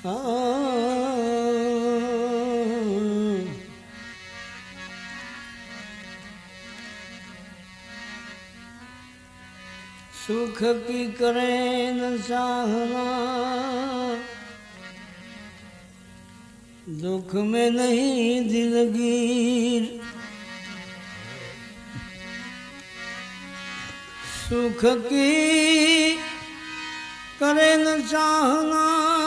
सुख की करे न चाहना, दुख में नहीं दिलगीर। सुख की करे न चाहना,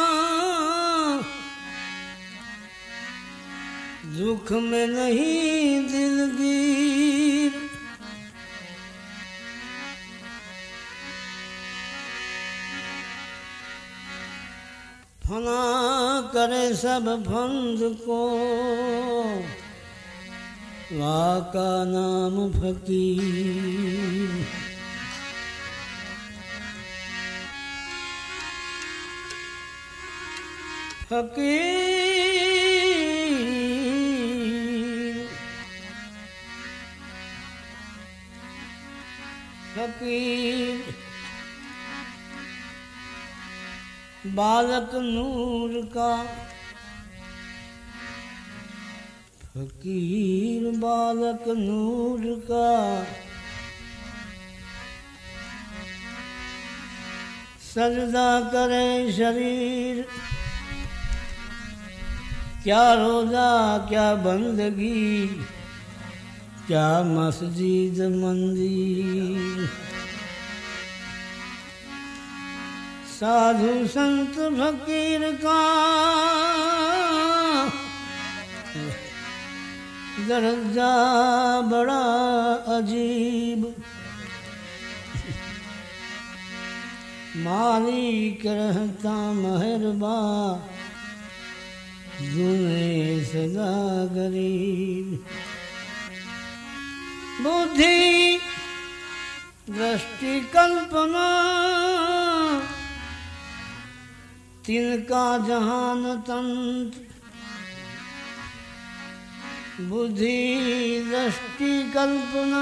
दुख में नहीं दिलगीर। फना करे सब फंद को, वाह का नाम फकीर। फकीर फकीर बालक नूर का, फकीर बालक नूर का। सजदा करे शरीर, क्या रोजा क्या बंदगी, क्या मस्जिद मंदिर। साधु संत फकीर का दर्जा बड़ा अजीब। मालिक रहता मेहरबान, दुने सदा गरीब। बुद्धि दृष्टि कल्पना, तिनका जहान तंत्र। बुद्धि दृष्टि कल्पना,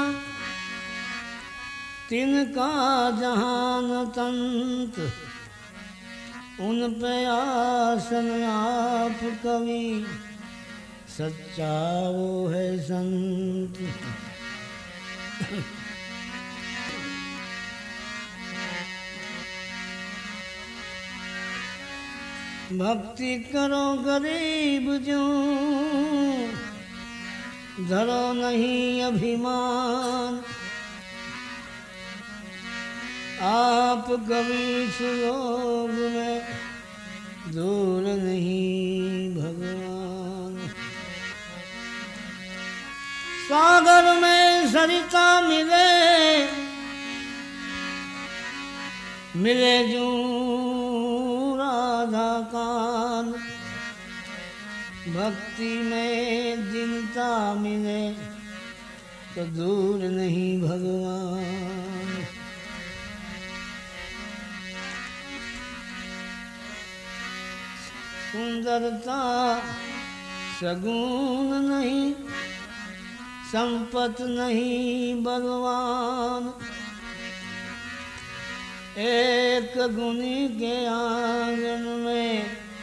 तिनका जहान तंत्र। उन पे आसन आप कवि, सच्चा वो है संत। भक्ति करो गरीब जो, धरो नहीं अभिमान। आप कभी सुयोग में दूर नहीं भगवान। सागर में सरिता मिले, मिले जो राधा कान। भक्ति में दीनता मिले, तो दूर नहीं भगवान। सुंदरता सगुन नहीं, संपत नहीं बलवान। एक गुनी के आंगन में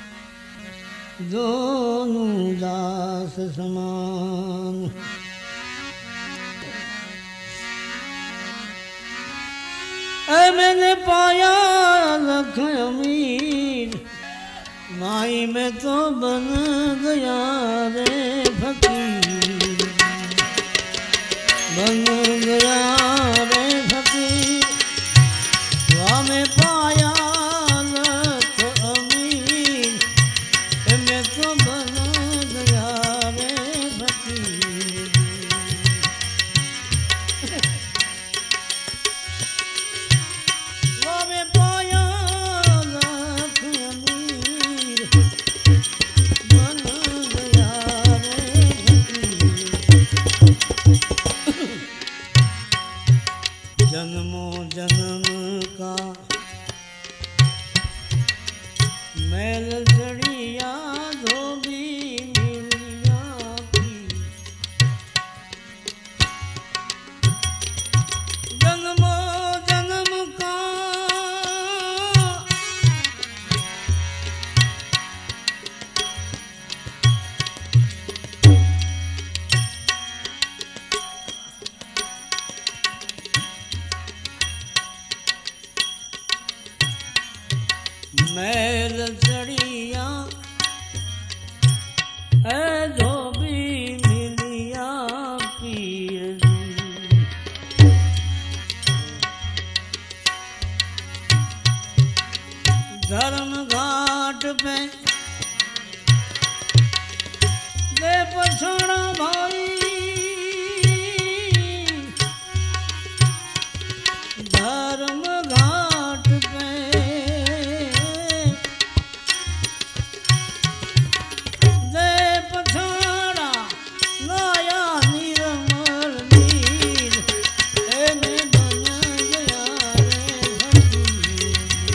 दोनों दास समान। मैंने पाया लख अमीर, माई में तो बन गया रे फकीर। बन गया रे फकीर, वहाँ में पाया लख अमीर। मैं तो बन गया रे फकीर। वहाँ में पाया लख अमीर, बन गया रे फकीर। जन्मों जन्म का मैल जड़िया धोबी मिलिया की। जन्मों जन्म का मैल चढ़िया है धोबी मिलिया पीर दी। धर्म घाट पे दे पछाड़ा भाई, धर्म घाट पे दे पछाड़ा लाया निर्मल नीर, एने बन गया रे फकीर।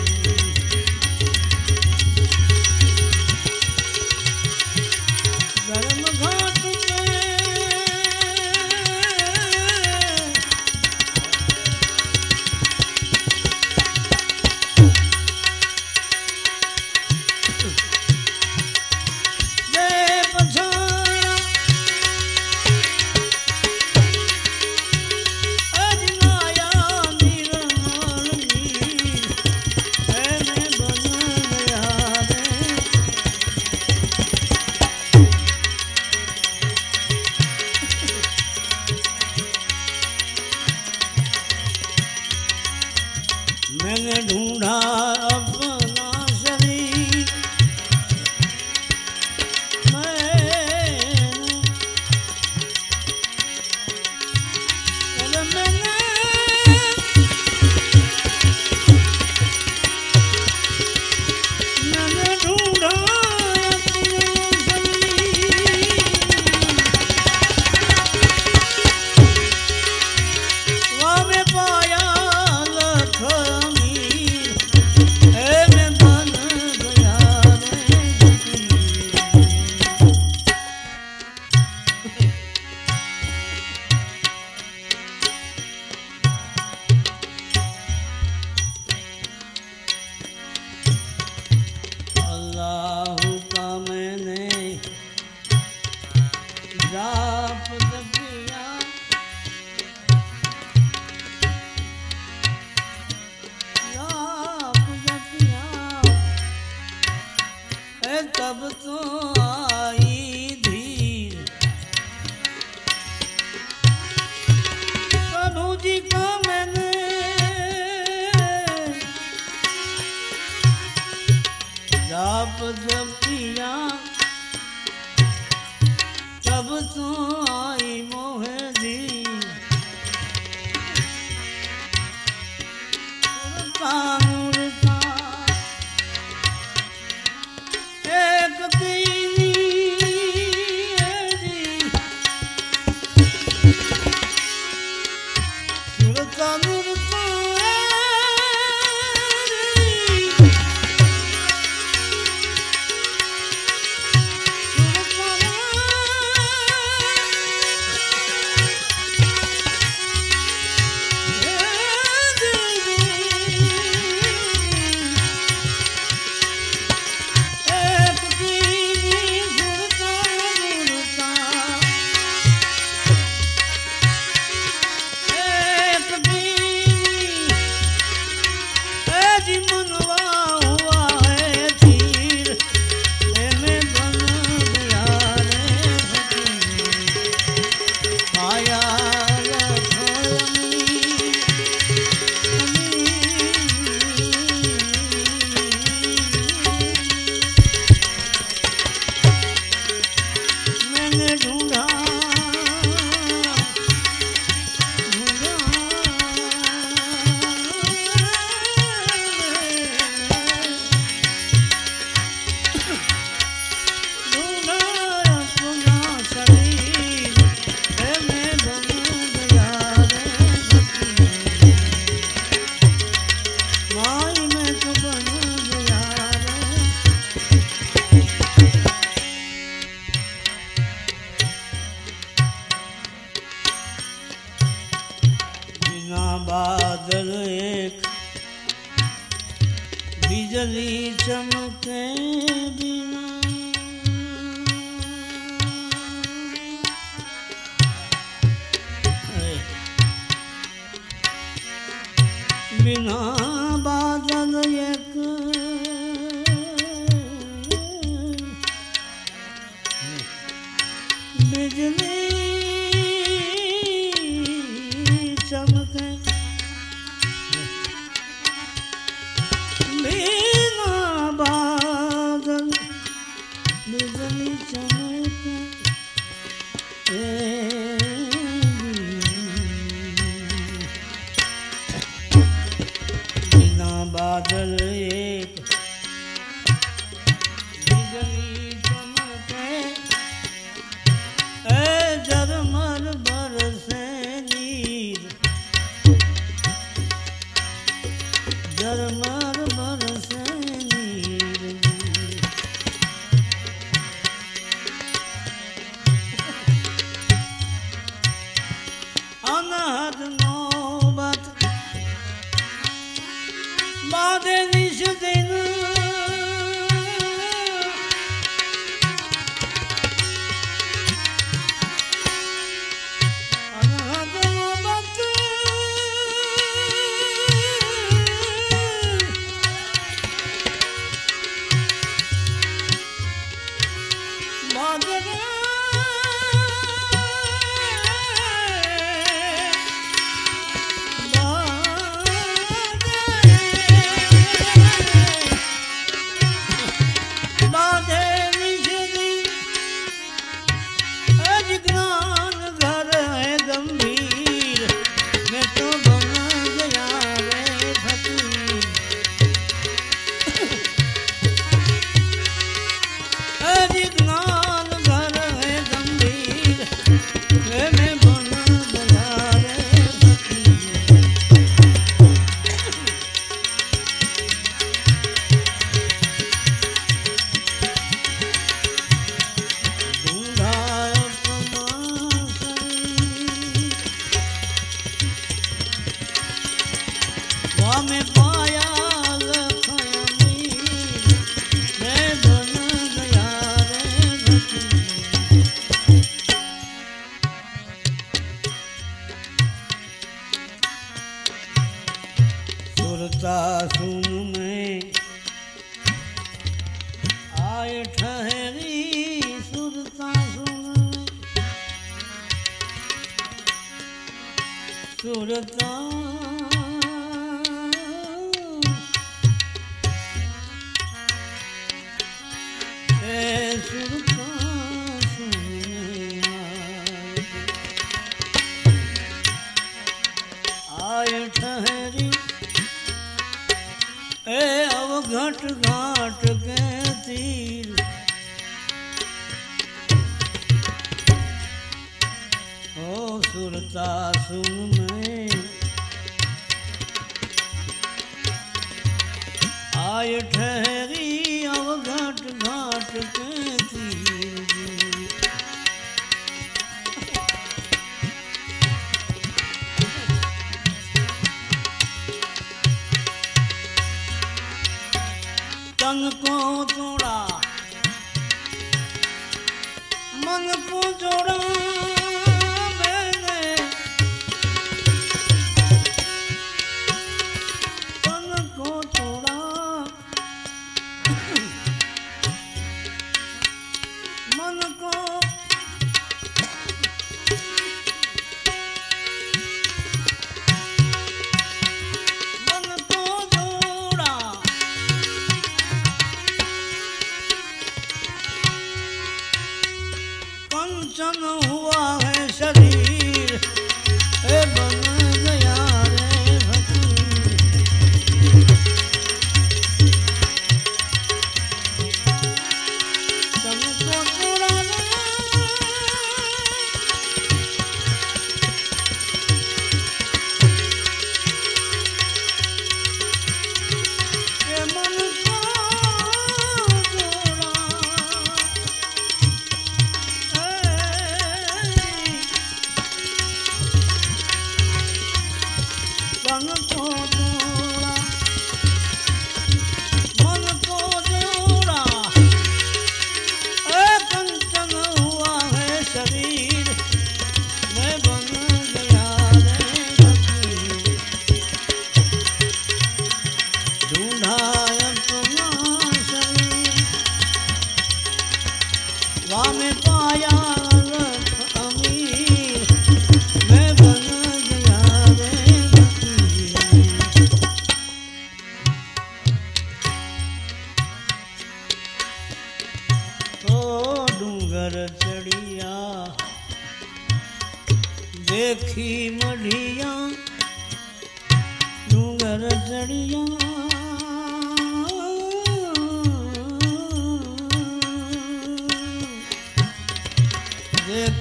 धर्म घाट पे दे पछाड़ा अजनाया निर्मल नीर, एने बन गया रे। मैंने ढूंढा अपना शरीर, मैंने ढूंढा अपना शरीर, वहाँ में पाया लख अमीर, एने बन गया रे फकीर। अल्लाह का मैंने जाप जपिया, जाप जपिया, ए तब तो आई धीर। प्रभु जी का मैंने जाप जपिया, तब तो आई मोहे धीर। मुरता एक तीनी जी, मुरता मुरता बादल एक बिजली चमके बिना, बिना बादल एक बादल एक बिजली चमके झरमर बरसे नीर झरमर बरसे नीर अनहद नौबत बादे निश दिन अनहद नौबत बादे में पाया लखमी मैं बन गया रे सुरता सुन में आए ठहरी सुरता सुन सुरता ठहरी अवघट घाट के तीर ओ सुरता सुन में आय ठहरी अवघट घाट के तीर तन को जोड़ा मन को जोड़ा मैंने तन को जोड़ा मन को कंचन हुआ है शरीर बन गया रे फकीर तन को जोड़ा मन को तन को जोड़ा मन को जोड़ा कंचन हुआ है शरीर मैं बन गया रे फकीर ढूंढा अपना शरीर वहाँ में पाया अमीर मैं बन गया रे डूंगर चढ़िया देखी मढ़िया डूंगर चढ़िया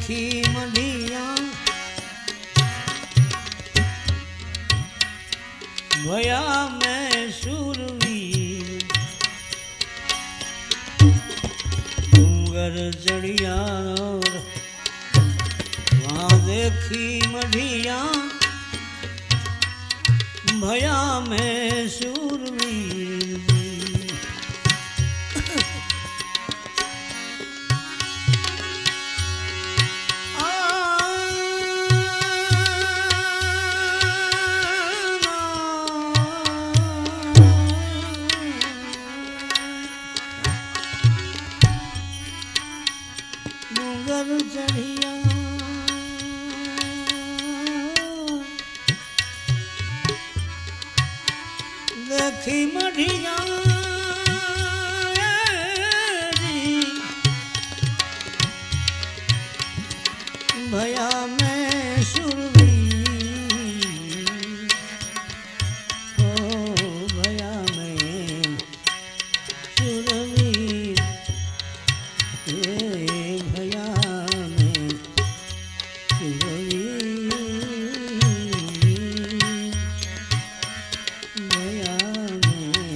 देखी मढ़िया भया मैं शूरवीर डूंगर चढ़िया और वहाँ देखी मढ़िया भया मैं शूरवीर डूंगर चढ़िया देखी मढ़िया भया मैं शूरवीर ओ भया मैं शूरवीर भया मैं शूरवीर भया मैं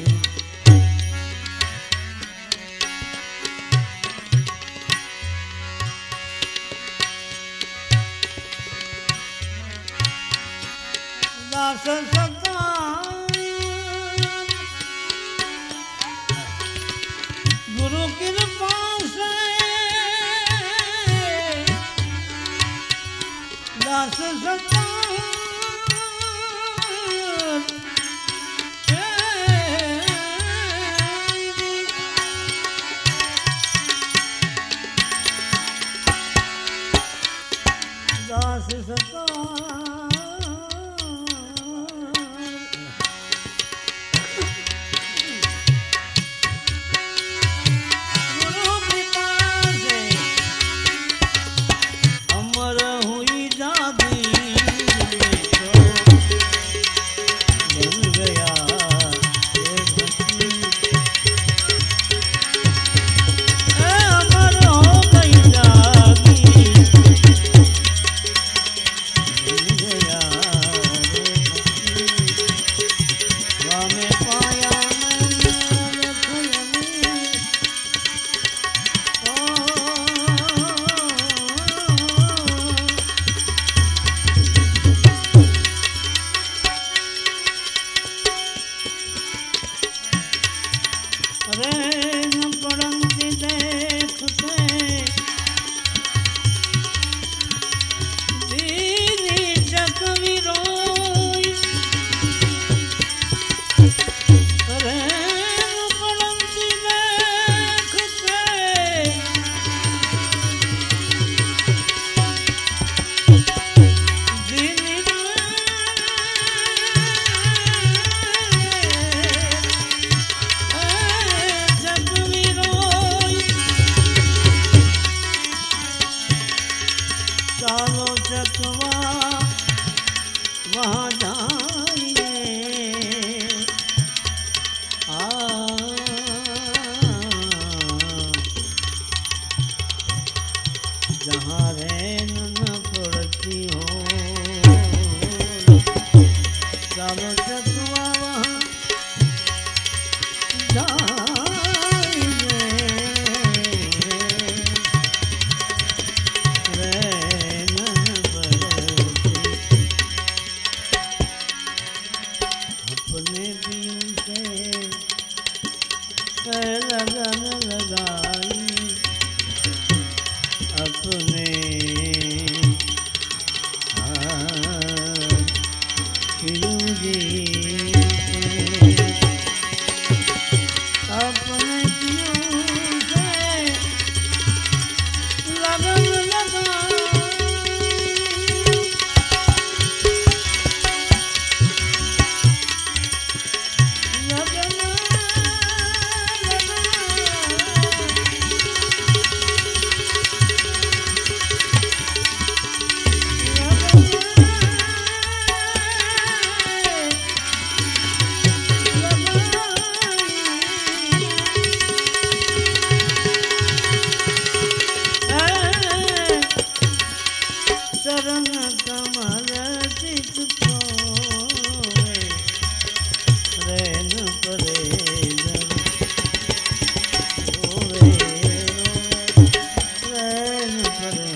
दास सदा गुरु कृपा से दास सदा दास सदा अमर हुई जागी बन गया अमर हो गई जागी बन गया में पाया मैंने रे न पड़ंती देखते दीदी चकवी रोई रे न पड़ंती देखते दीदी चालो चकवा वहाँ जाइए जहाँ रैन न पड़ती हो चालो चकवा वहाँ अपने दिल से लगन लगाई अपने जी परे जब रोवे रैन परे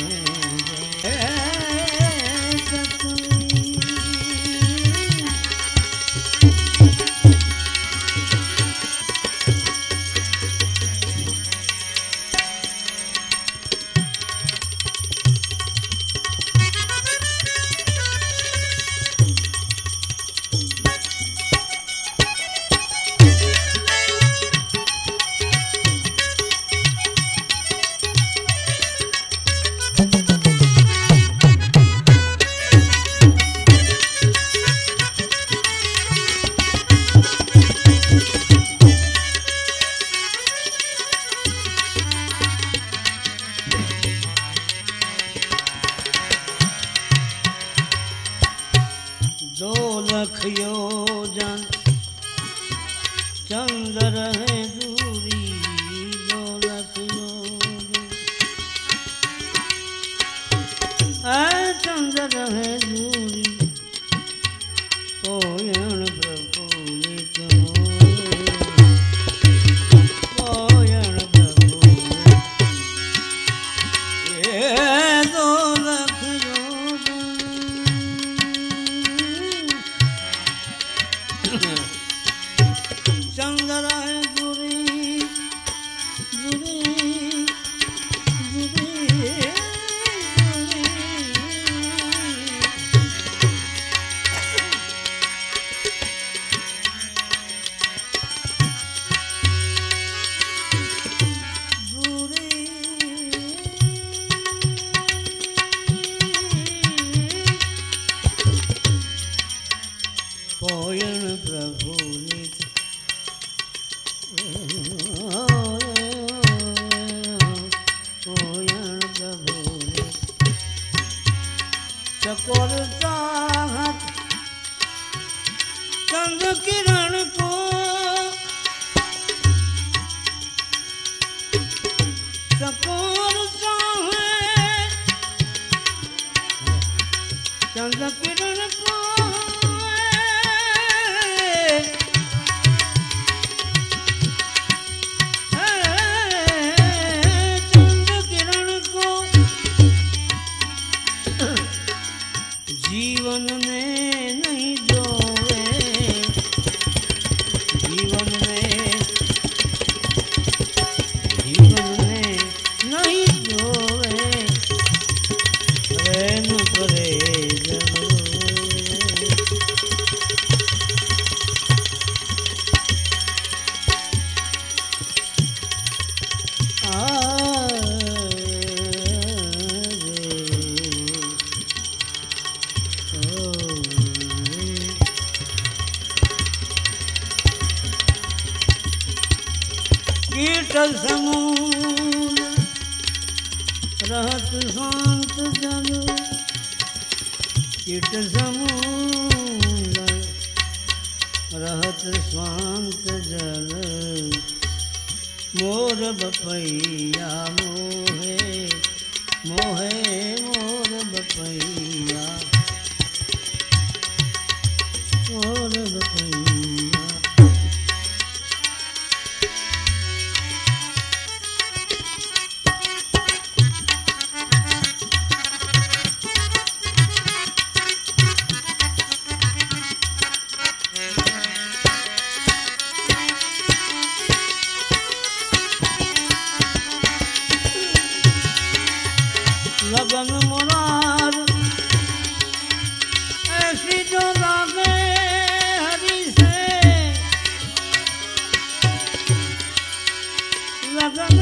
दो लख योजन चंद्र रहे दूरी 2 लख योजन चंद्र रहे दूरी कोयण प्रफुल्लित कोयण प्रफुल्लित 2 लख चंद्र है गुरी गुरी गुरी कोयण प्रफुल्लित कोयण प्रफुल्लित चकोर चाहत चंद्र किरण को चकोर चाहे चंद्र किरण को जीवन में नहीं जोवे जीवन में नहीं जोवे रैन परे जब कीटल समुद्र रहत शांत जल कीट समुद्र रहत शांत जल मोर बपैया मोहे मोहे मोर बपैया मोर बपैया लगन मुरार ऐसी जो लागे हरि से लगन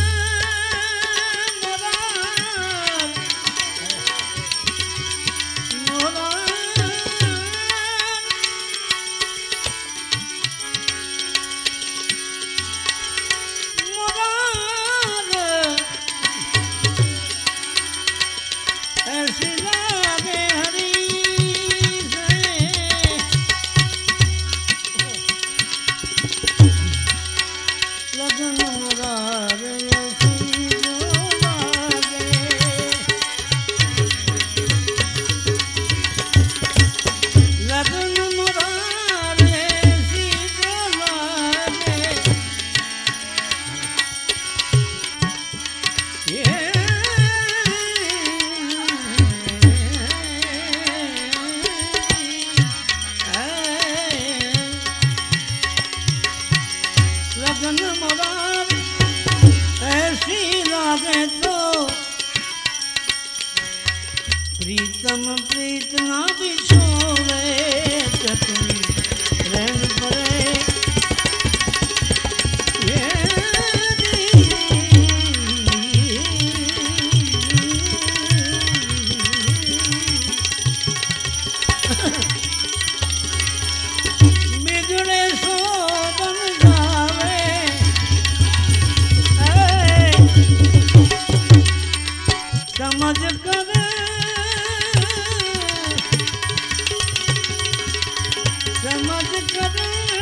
मुरार ऐसी लागे हरि से लगन मुरार ऐसी जो लागे लगन मुरार ऐसी जो लागे तम प्रीत ना बिछोवे चतुरी रहन परे बिगड़े सो बन जावे समझ कर समझ कर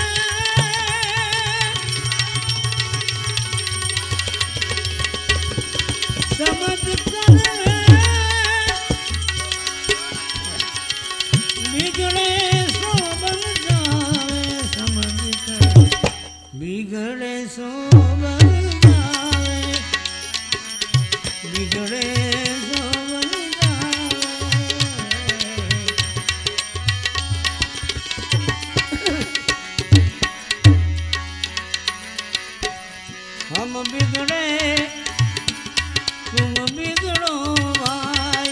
समझ कर बिगड़े सो बन जावे समझ कर बिगड़े सो बन जावे बिगड़े सो बन जावे हम बिगड़े तुम बिगड़ो भाई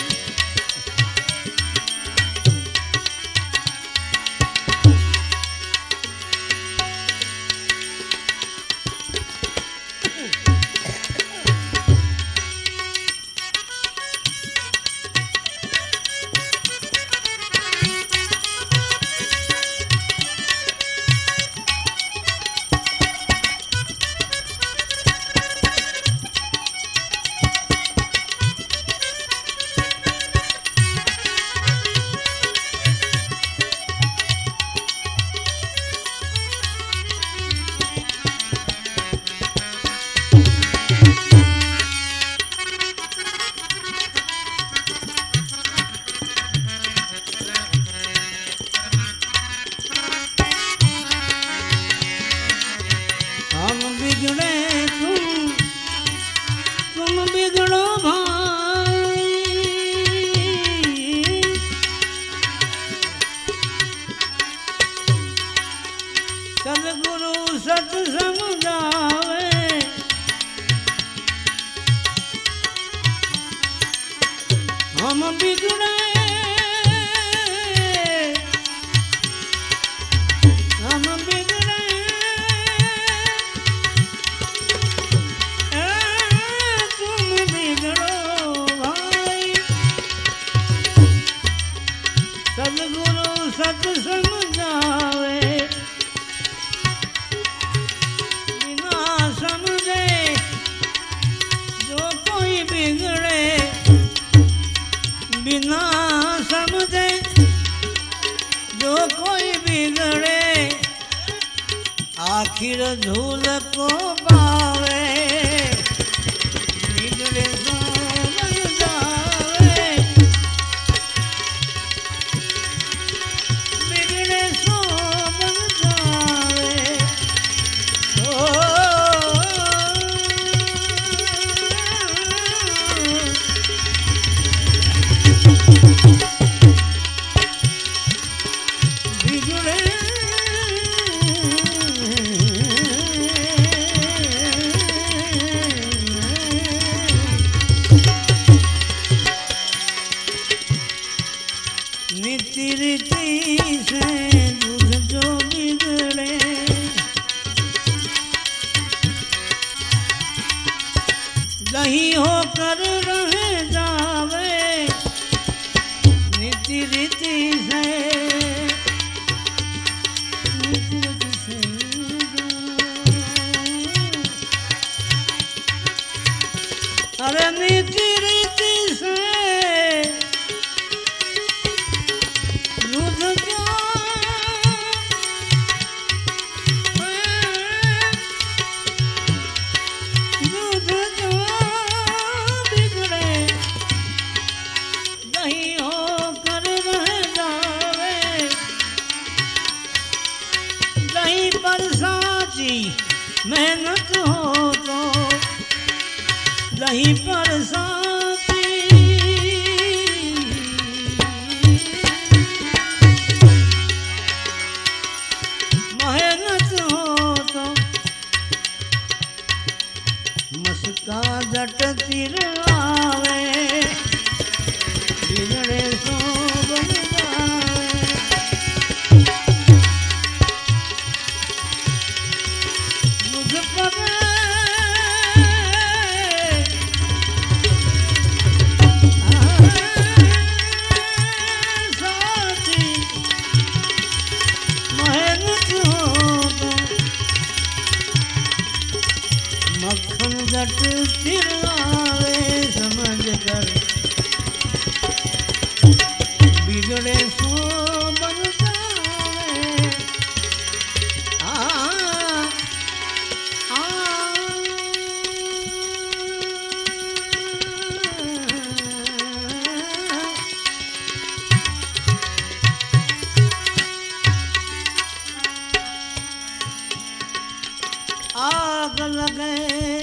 हम बिगड़े तुम बिगड़ो भाई सद्गुरु सत समझावे हम बिगड़े हम बिगड़े तुम बिगड़ो भाई सद्गुरु सत समझावे बिना समझे जो कोई बिगड़े बिना समझे जो कोई बिगड़े आखिर धूल को पावे बिगड़े सो बन जावे बिगड़े सो बन जावे बिगड़े नीति रीति से दूध जो बिगड़े दही होकर रह जावे नीति रीति से नीति रीति से अरे नीति रीति से दूध जो दूध जो बिगड़े दही होकर रह जावे दही पर साची मेहनत हो तो दही पर साची मेहनत हो तो मस्का जट तिर आवे बिगड़े निकट फिर आवे समझ कर बिगड़े सो बन जावे आग लगे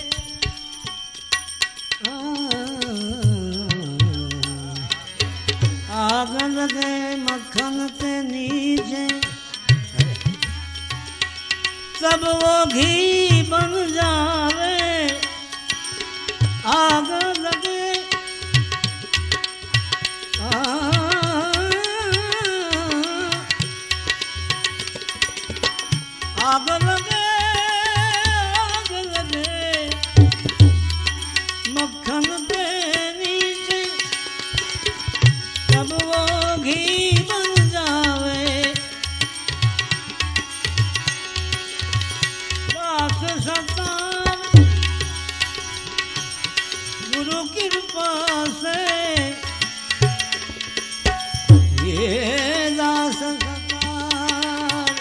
आग लगे मक्खन के नीचे सब वो घी बन जावे आग लगे आग लगे मक्खन के नीचे सब वो घी बन जावे दास सतार गुरु कृपा से ये दास सतार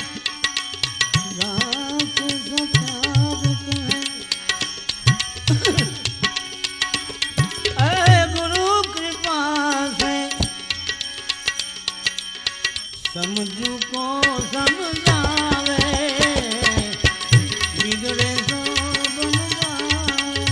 समझू को समझावे बिगड़े सो बन जावे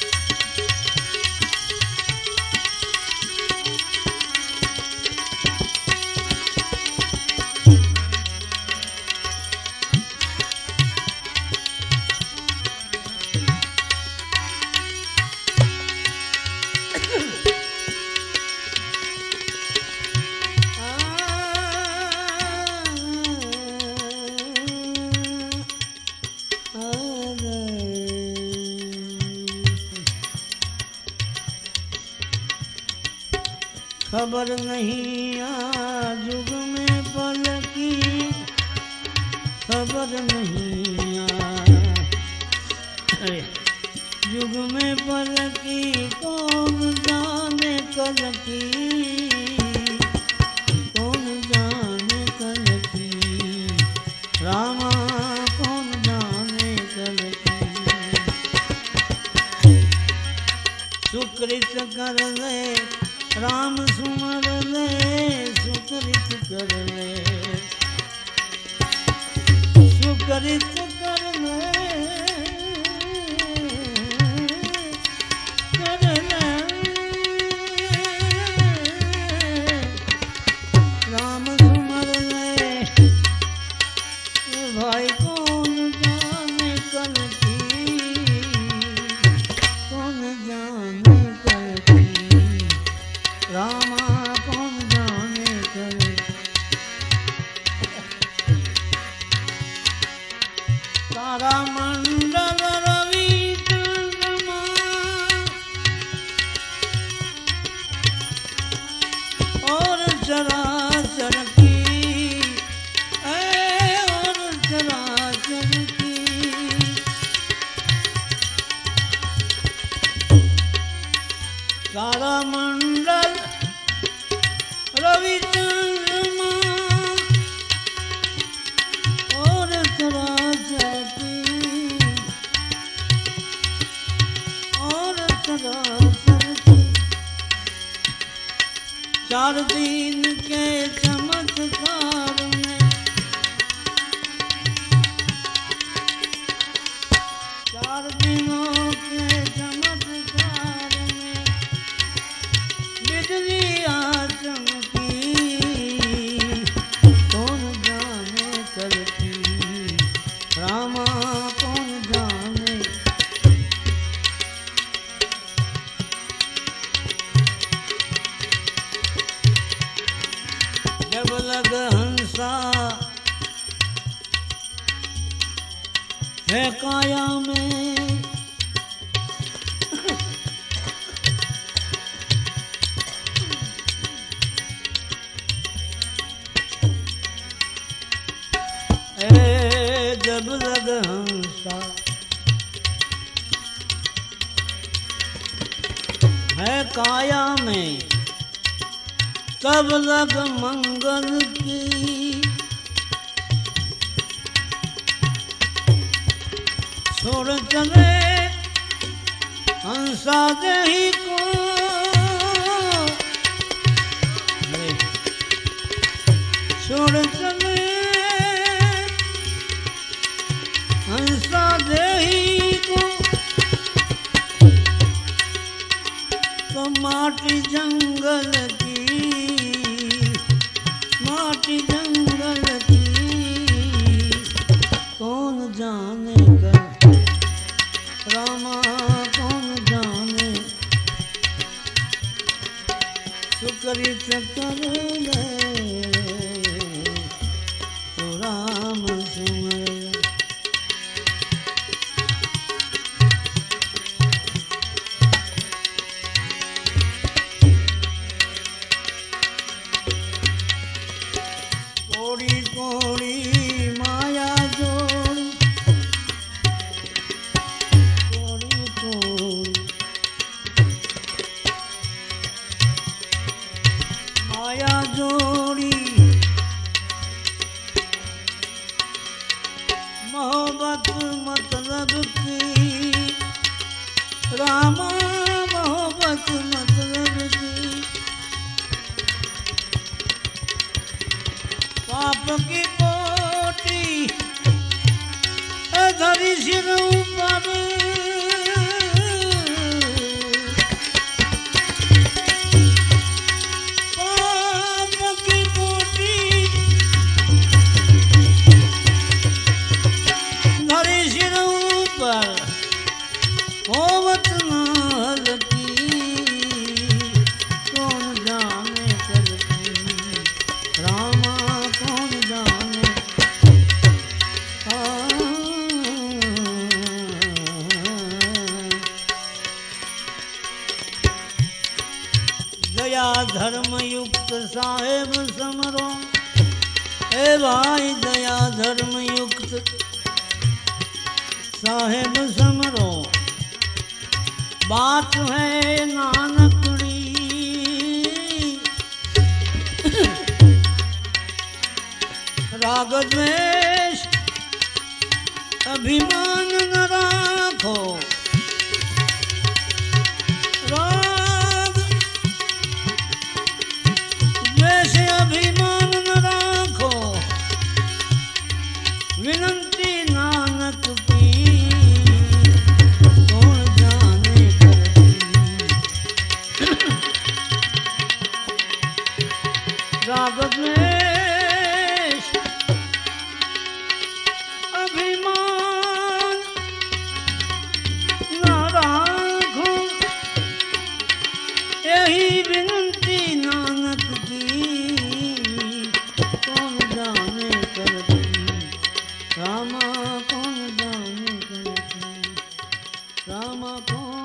खबर नहीं आज युग में पल की खबर नहीं युग में पल की कौन जाने कल की कौन जाने कल की रामा कौन जाने कल की सुकृत कर ले राम सुमर ले सुकृत कर ले सुकृत कर ले कर ले राम सुमर ले भाई कौन जाने कल की कौन जाने कल की रामा कौन जाने करे तारा मंडल रवि चंद्रमा और चराचर की और चराचर की तारा मंडल रवि चंद्रमा और चराचर की और चराचर की चार दिन के चमत्कार में चार दिनों के चमत्कार में बिजली चमकी कौन जाने कल की रामा कौन जाने जब लग हंसा है काया में जब लग हंसा है काया में तब लग मंगल की, छोड़ चले हंसा देही को, छोड़ चले हंसा देही को, तो माटी जंगल की, माटी जंगल की, कौन जाने कर रामा, कौन जाने सुकृत कर ले तो राम सिमर। कोड़ी कोड़ी माया जोड़ी, कोड़ी कोड़ी माया जोड़ी, मोहब्बत मतलब की रामा, मोहब्बत मतलब की, पाप की कोटी धरी सिर ऊपर, पाप की कोटी धरी सिर ऊपर, होवत नाल की, कौन जाने करती रामा, कौन जाने। दया धर्म युक्त साहेब समरो, ए भाई दया धर्म युक्त साहेब समरो, बात है नानकड़ी, राग द्वेष अभिमान न राखो, राग द्वेष अभिमान न राखो, विनंती नानक की, कौन जाने करती राग द्वेष अभिमान न राखो, यही विनंती नानक की, कौन जाने करती रामा, कौन जाने करती रामा, कौन